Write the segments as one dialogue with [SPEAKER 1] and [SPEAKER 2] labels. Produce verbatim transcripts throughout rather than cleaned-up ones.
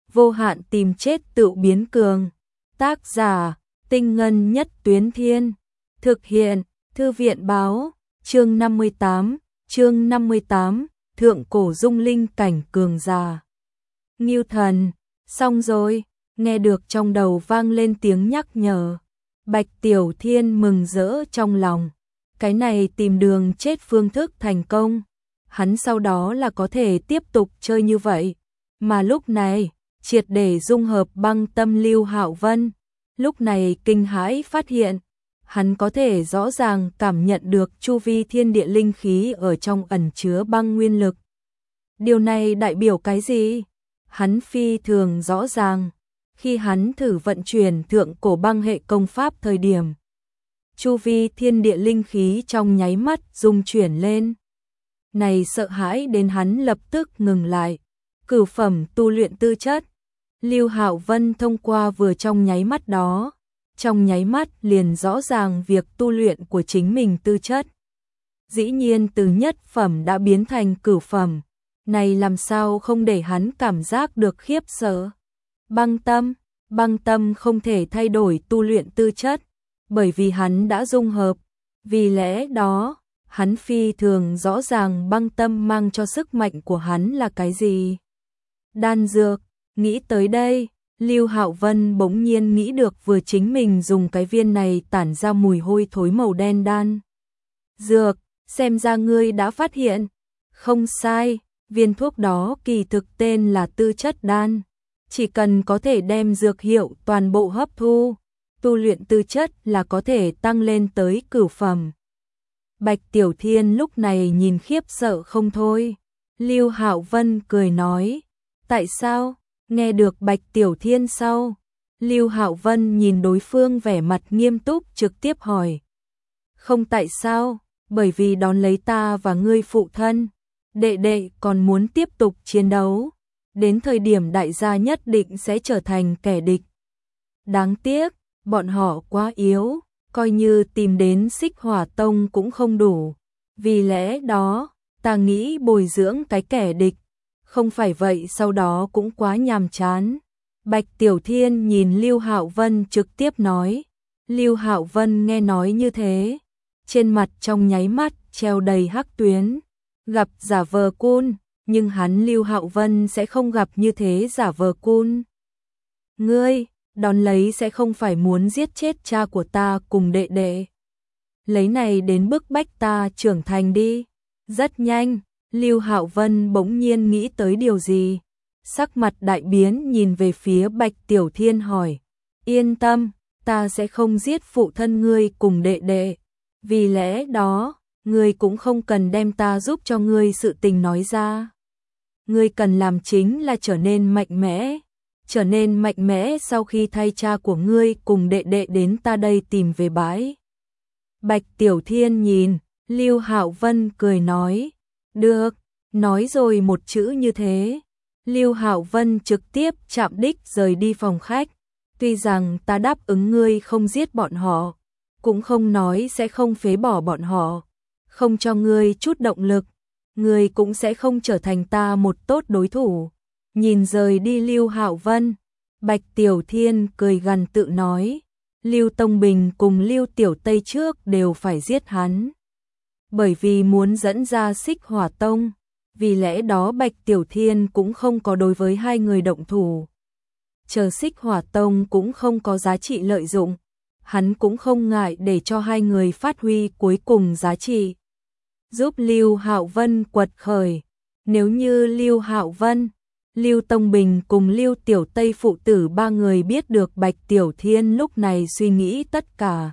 [SPEAKER 1] vô hạn tìm chết tự biến cường. Tác giả, Tinh Ngân Nhất Tuyến Thiên. Thực hiện, Thư viện Báo. Chương năm mươi tám, chương năm mươi tám, Thượng cổ dung linh cảnh cường già. Ngưu Thần, xong rồi, nghe được trong đầu vang lên tiếng nhắc nhở. Bạch Tiểu Thiên mừng rỡ trong lòng. Cái này tìm đường chết phương thức thành công. Hắn sau đó là có thể tiếp tục chơi như vậy. Mà lúc này, triệt để dung hợp băng tâm Lưu Hạo Vân. Lúc này kinh hãi phát hiện, hắn có thể rõ ràng cảm nhận được chu vi thiên địa linh khí ở trong ẩn chứa băng nguyên lực. Điều này đại biểu cái gì? Hắn phi thường rõ ràng, khi hắn thử vận chuyển thượng cổ băng hệ công pháp thời điểm, chu vi thiên địa linh khí trong nháy mắt rung chuyển lên. Này sợ hãi đến hắn lập tức ngừng lại. Cửu phẩm tu luyện tư chất. Lưu Hạo Vân thông qua vừa trong nháy mắt đó, trong nháy mắt liền rõ ràng việc tu luyện của chính mình tư chất. Dĩ nhiên từ nhất phẩm đã biến thành cửu phẩm, này làm sao không để hắn cảm giác được khiếp sợ. Băng tâm, băng tâm không thể thay đổi tu luyện tư chất, bởi vì hắn đã dung hợp, vì lẽ đó, hắn phi thường rõ ràng băng tâm mang cho sức mạnh của hắn là cái gì. Đan dược, nghĩ tới đây, Lưu Hạo Vân bỗng nhiên nghĩ được vừa chính mình dùng cái viên này tản ra mùi hôi thối màu đen đan dược, xem ra ngươi đã phát hiện. Không sai, viên thuốc đó kỳ thực tên là tư chất đan, chỉ cần có thể đem dược hiệu toàn bộ hấp thu, tu luyện tư chất là có thể tăng lên tới cửu phẩm. Bạch Tiểu Thiên lúc này nhìn khiếp sợ không thôi. Lưu Hạo Vân cười nói, tại sao? Nghe được Bạch Tiểu Thiên sau, Lưu Hạo Vân nhìn đối phương vẻ mặt nghiêm túc trực tiếp hỏi. Không tại sao, bởi vì đón lấy ta và ngươi phụ thân, đệ đệ còn muốn tiếp tục chiến đấu, đến thời điểm đại gia nhất định sẽ trở thành kẻ địch. Đáng tiếc, bọn họ quá yếu, coi như tìm đến Xích Hỏa Tông cũng không đủ, vì lẽ đó, ta nghĩ bồi dưỡng cái kẻ địch. Không phải vậy sau đó cũng quá nhàm chán. Bạch Tiểu Thiên nhìn Lưu Hạo Vân trực tiếp nói. Lưu Hạo Vân nghe nói như thế, trên mặt trong nháy mắt treo đầy hắc tuyến. Gặp giả vờ cun, nhưng hắn Lưu Hạo Vân sẽ không gặp như thế giả vờ cun. Ngươi, đón lấy sẽ không phải muốn giết chết cha của ta cùng đệ đệ. Lấy này đến bức bách ta trưởng thành đi. Rất nhanh. Lưu Hạo Vân bỗng nhiên nghĩ tới điều gì, sắc mặt đại biến nhìn về phía Bạch Tiểu Thiên hỏi, yên tâm, ta sẽ không giết phụ thân ngươi cùng đệ đệ, vì lẽ đó, ngươi cũng không cần đem ta giúp cho ngươi sự tình nói ra. Ngươi cần làm chính là trở nên mạnh mẽ, trở nên mạnh mẽ sau khi thay cha của ngươi cùng đệ đệ đến ta đây tìm về bãi. Bạch Tiểu Thiên nhìn, Lưu Hạo Vân cười nói, được, nói rồi một chữ như thế. Lưu Hạo Vân trực tiếp chạm đích rời đi phòng khách. Tuy rằng ta đáp ứng ngươi không giết bọn họ, cũng không nói sẽ không phế bỏ bọn họ, không cho ngươi chút động lực, ngươi cũng sẽ không trở thành ta một tốt đối thủ. Nhìn rời đi Lưu Hạo Vân, Bạch Tiểu Thiên cười gằn tự nói, Lưu Tông Bình cùng Lưu Tiểu Tây trước đều phải giết hắn. Bởi vì muốn dẫn ra Xích Hỏa Tông, vì lẽ đó Bạch Tiểu Thiên cũng không có đối với hai người động thủ. Chờ Xích Hỏa Tông cũng không có giá trị lợi dụng, hắn cũng không ngại để cho hai người phát huy cuối cùng giá trị. Giúp Lưu Hạo Vân quật khởi, nếu như Lưu Hạo Vân, Lưu Tông Bình cùng Lưu Tiểu Tây phụ tử ba người biết được Bạch Tiểu Thiên lúc này suy nghĩ tất cả,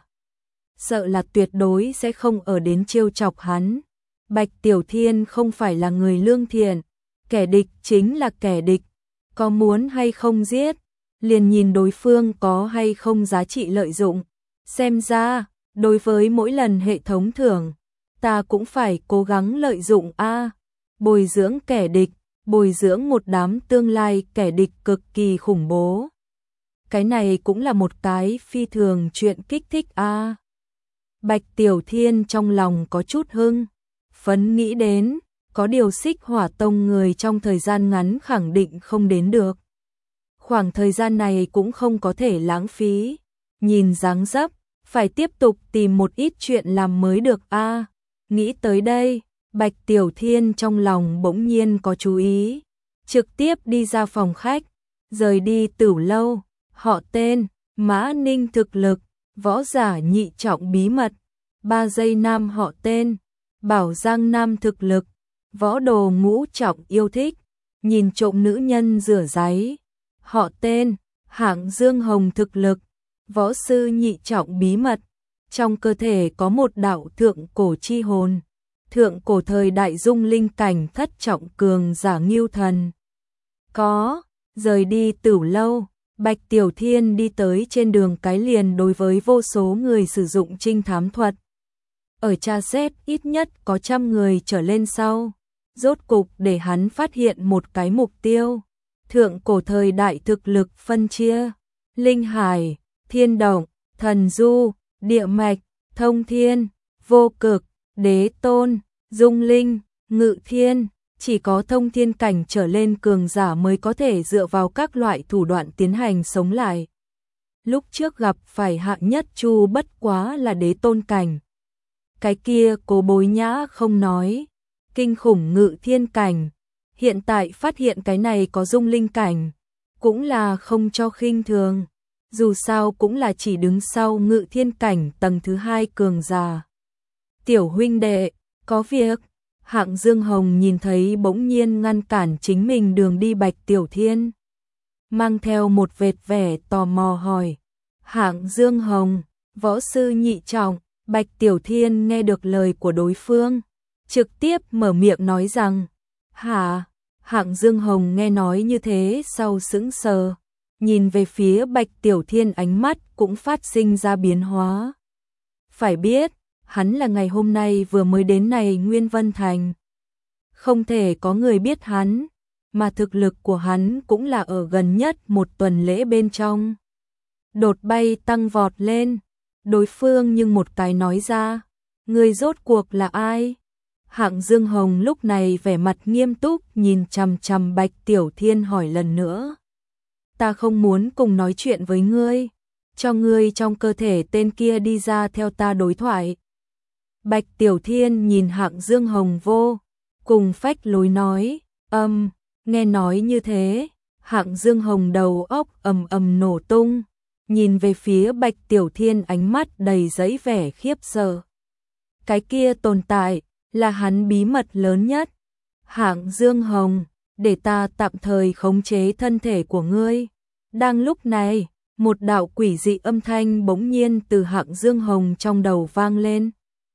[SPEAKER 1] sợ là tuyệt đối sẽ không ở đến trêu chọc hắn. Bạch Tiểu Thiên không phải là người lương thiện, kẻ địch chính là kẻ địch, có muốn hay không giết, liền nhìn đối phương có hay không giá trị lợi dụng. Xem ra, đối với mỗi lần hệ thống thưởng, ta cũng phải cố gắng lợi dụng a, bồi dưỡng kẻ địch, bồi dưỡng một đám tương lai kẻ địch cực kỳ khủng bố. Cái này cũng là một cái phi thường chuyện kích thích a. Bạch Tiểu Thiên trong lòng có chút hưng phấn nghĩ đến, có điều Xích Hỏa Tông người trong thời gian ngắn khẳng định không đến được. khoảng thời gian này cũng không có thể lãng phí. Nhìn dáng dấp, phải tiếp tục tìm một ít chuyện làm mới được a. Nghĩ tới đây, Bạch Tiểu Thiên trong lòng bỗng nhiên có chú ý, trực tiếp đi ra phòng khách, rời đi Tửu lâu. Họ tên, Mã Ninh thực lực, võ giả nhị trọng bí mật. Ba giây nam họ tên, Bảo Giang Nam thực lực, võ đồ ngũ trọng yêu thích, nhìn trộm nữ nhân rửa ráy. Họ tên, Hạng Dương Hồng thực lực, võ sư nhị trọng bí mật, trong cơ thể có một đạo thượng cổ chi hồn, thượng cổ thời đại dung linh cảnh thất trọng cường giả Ngưu Thần. Có, rời đi Tửu lâu, Bạch Tiểu Thiên đi tới trên đường cái liền đối với vô số người sử dụng trinh thám thuật. Ở tra xét ít nhất có trăm người trở lên sau, rốt cục để hắn phát hiện một cái mục tiêu. Thượng cổ thời đại thực lực phân chia, Linh Hải, Thiên Động, Thần Du, Địa Mạch, Thông Thiên, Vô Cực, Đế Tôn, Dung Linh, Ngự Thiên. Chỉ có thông thiên cảnh trở lên cường giả mới có thể dựa vào các loại thủ đoạn tiến hành sống lại. Lúc trước gặp phải hạng nhất Chu bất quá là đế tôn cảnh. Cái kia Cố Bối Nhã không nói, kinh khủng ngự thiên cảnh. Hiện tại phát hiện cái này có dung linh cảnh, cũng là không cho khinh thường. Dù sao cũng là chỉ đứng sau ngự thiên cảnh tầng thứ hai cường giả. Tiểu huynh đệ, có việc. Hạng Dương Hồng nhìn thấy bỗng nhiên ngăn cản chính mình đường đi Bạch Tiểu Thiên, mang theo một vệt vẻ tò mò hỏi. Hạng Dương Hồng, võ sư nhị trọng. Bạch Tiểu Thiên nghe được lời của đối phương, trực tiếp mở miệng nói rằng, hả? Hạng Dương Hồng nghe nói như thế sau sững sờ, nhìn về phía Bạch Tiểu Thiên ánh mắt cũng phát sinh ra biến hóa. Phải biết, hắn là ngày hôm nay vừa mới đến này Nguyên Vân Thành. Không thể có người biết hắn, mà thực lực của hắn cũng là ở gần nhất một tuần lễ bên trong. Đột bay tăng vọt lên, đối phương nhưng một cái nói ra, người rốt cuộc là ai? Hạng Dương Hồng lúc này vẻ mặt nghiêm túc nhìn chằm chằm Bạch Tiểu Thiên hỏi lần nữa. Ta không muốn cùng nói chuyện với ngươi, cho ngươi trong cơ thể tên kia đi ra theo ta đối thoại. Bạch Tiểu Thiên nhìn Hạng Dương Hồng vô cùng phách lối nói, âm, nghe nói như thế, Hạng Dương Hồng đầu óc ầm ầm nổ tung, nhìn về phía Bạch Tiểu Thiên ánh mắt đầy dẫy vẻ khiếp sợ. Cái kia tồn tại là hắn bí mật lớn nhất. Hạng Dương Hồng, để ta tạm thời khống chế thân thể của ngươi. Đang lúc này, một đạo quỷ dị âm thanh bỗng nhiên từ Hạng Dương Hồng trong đầu vang lên.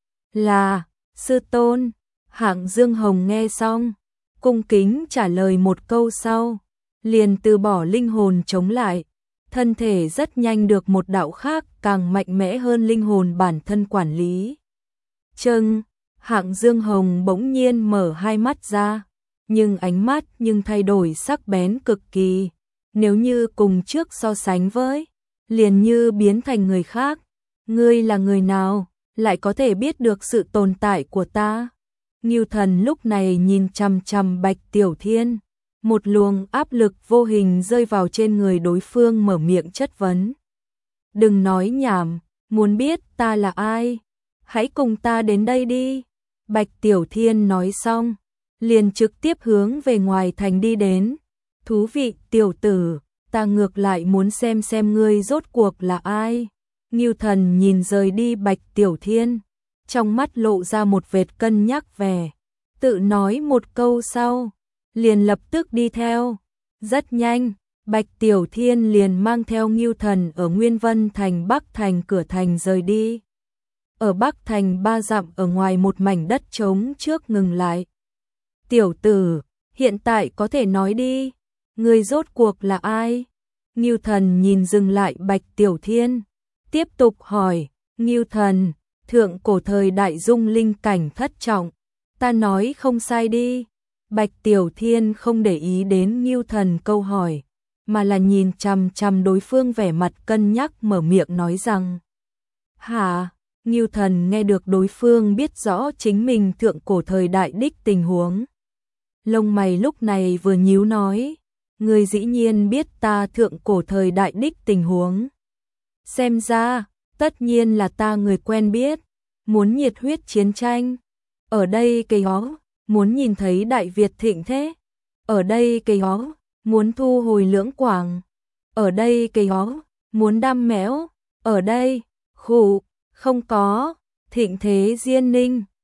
[SPEAKER 1] Là, sư tôn. Hạng Dương Hồng nghe xong, cung kính trả lời một câu sau, liền từ bỏ linh hồn chống lại. Thân thể rất nhanh được một đạo khác càng mạnh mẽ hơn linh hồn bản thân quản lý. Chừng, Hạng Dương Hồng bỗng nhiên mở hai mắt ra, nhưng ánh mắt nhưng thay đổi sắc bén cực kỳ. Nếu như cùng trước so sánh với, liền như biến thành người khác. Ngươi là người nào, lại có thể biết được sự tồn tại của ta? Ngưu Thần lúc này nhìn chằm chằm Bạch Tiểu Thiên, một luồng áp lực vô hình rơi vào trên người đối phương mở miệng chất vấn. Đừng nói nhảm, muốn biết ta là ai? Hãy cùng ta đến đây đi. Bạch Tiểu Thiên nói xong, liền trực tiếp hướng về ngoài thành đi đến. Thú vị tiểu tử, ta ngược lại muốn xem xem ngươi rốt cuộc là ai. Ngưu Thần nhìn rời đi Bạch Tiểu Thiên, trong mắt lộ ra một vệt cân nhắc vẻ, tự nói một câu sau, liền lập tức đi theo. Rất nhanh, Bạch Tiểu Thiên liền mang theo Ngưu Thần ở Nguyên Vân Thành Bắc Thành cửa thành rời đi. Ở Bắc Thành ba dặm ở ngoài một mảnh đất trống trước ngừng lại. Tiểu tử, hiện tại có thể nói đi, người rốt cuộc là ai? Ngưu Thần nhìn dừng lại Bạch Tiểu Thiên, tiếp tục hỏi. Ngưu Thần, thượng cổ thời đại dung linh cảnh thất trọng, ta nói không sai đi. Bạch Tiểu Thiên không để ý đến Ngưu Thần câu hỏi, mà là nhìn chằm chằm đối phương vẻ mặt cân nhắc mở miệng nói rằng. Hả? Ngưu Thần nghe được đối phương biết rõ chính mình thượng cổ thời đại đích tình huống. Lông mày lúc này vừa nhíu nói, người dĩ nhiên biết ta thượng cổ thời đại đích tình huống. Xem ra, tất nhiên là ta người quen biết, muốn nhiệt huyết chiến tranh. Ở đây cây hó, muốn nhìn thấy Đại Việt thịnh thế. Ở đây cây hó, muốn thu hồi Lưỡng Quảng. Ở đây cây hó, muốn đam mẽo. Ở đây, khủ, không có, thịnh thế Diên Ninh.